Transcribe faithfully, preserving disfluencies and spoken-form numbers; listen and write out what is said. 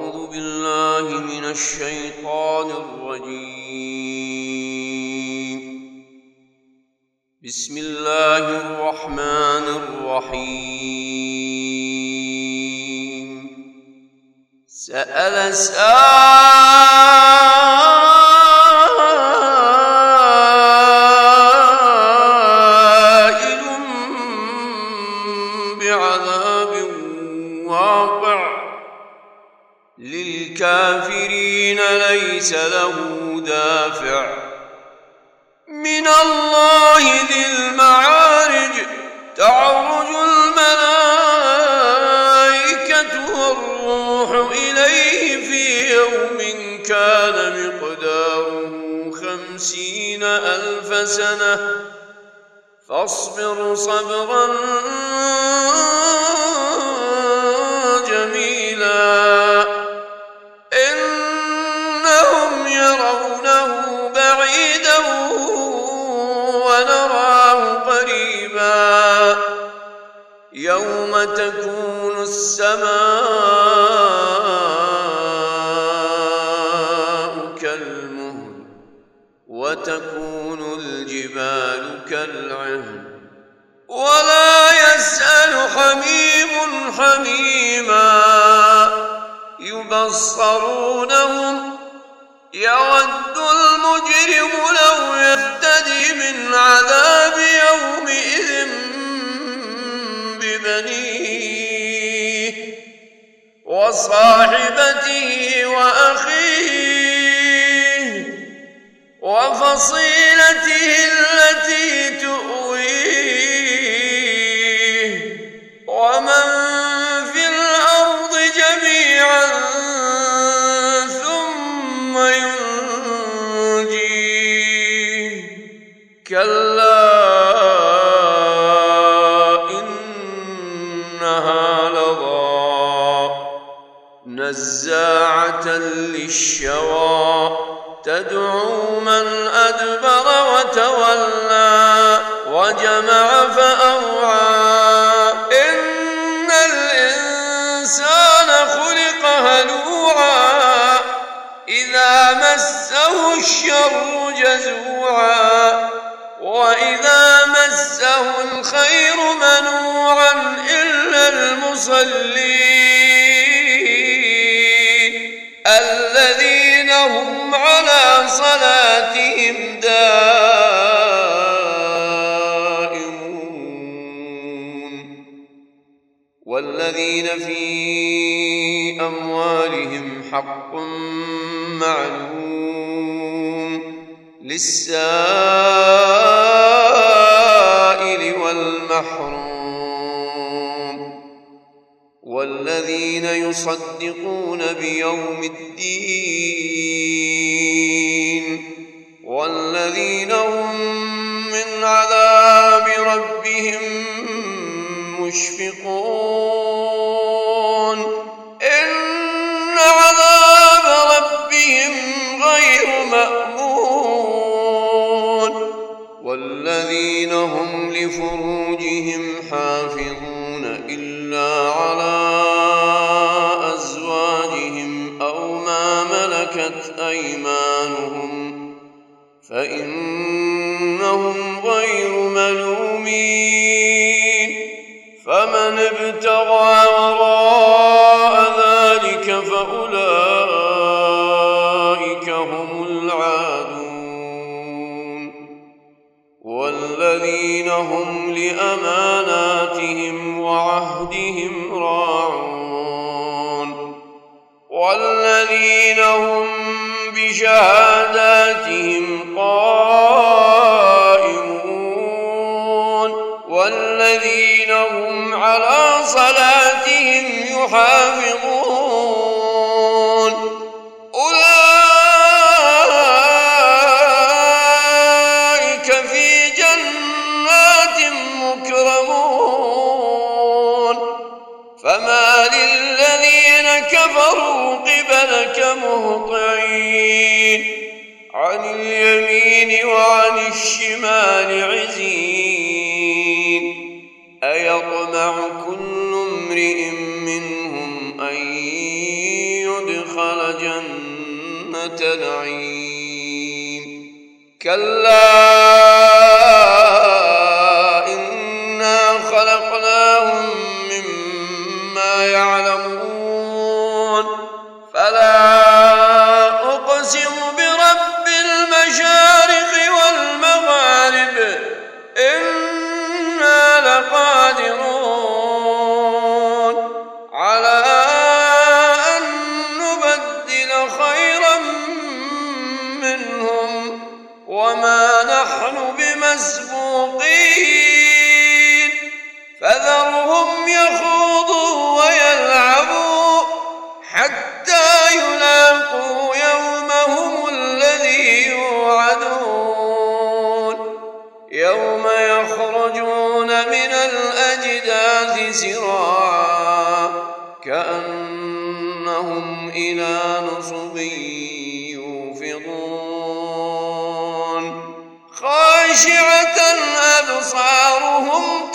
أعوذ بالله من الشيطان الرجيم. بسم الله الرحمن الرحيم. سأل سائل بعذاب واقع للكافرين ليس له دافع من الله ذي المعارج. تعرج الملائكة والروح إليه في يوم كان مقداره خمسين ألف سنة فاصبر صبرا جميلا إنهم يرونه بعيدا ونراه قريبا يوم تكون السماء كالمهل وتكون الجبال كالعهن ولا يسأل حميم حميما يبصرونهم يود المجرم لو يفتدي من عذاب يومئذ ببنيه وصاحبته وأخيه وفصيلته التي تؤويه ومن في الأرض جميعا ثم ينجيه كلا إنها لظى نزاعة للشوى تدعو من أدبر وتولى وجمع فأوعى إن الإنسان خلق هلوعا إذا مسه الشر جزوعا وإذا مسه الخير منوعا إلا المصلين الذين هم على صلاتهم دائمون والذين في أموالهم حق معلوم للسائل والمحروم والذين يصدقون بيوم الدين والذين هم من عذاب ربهم مشفقون إن عذاب ربهم غير مأمون والذين هم لفروجهم حافظون إلا على أزواجهم أو ما ملكت أيمانهم فإنهم غير ملومين فمن ابتغى وراء ذلك فأولئك هم العادون والذين هم لأماناتهم وعهدهم راعون والذين هم بشهاداتهم قائمون والذين هم على صلاتهم يحافظون أولئك في جنات مكرمون فما للذين كفروا قبلك مهطعين عن اليمين وعن الشمال عزين أيطمع كل امرئ منهم أن يدخل دخل جنة نعيم كلا إنا خلقناهم مما يعلمون فلا أقسم برب المشارق والمغارب إنا لقادرون على أن نبدل خيرا منهم وما نحن بمسبوقين فذرهم يخوضوا ويلعبوا حتى يلاقوا يومهم الذي يوعدون يوم يخرجون من الأجداث سراعا كأنهم إلى نصب يوفضون خاشعة أبصارهم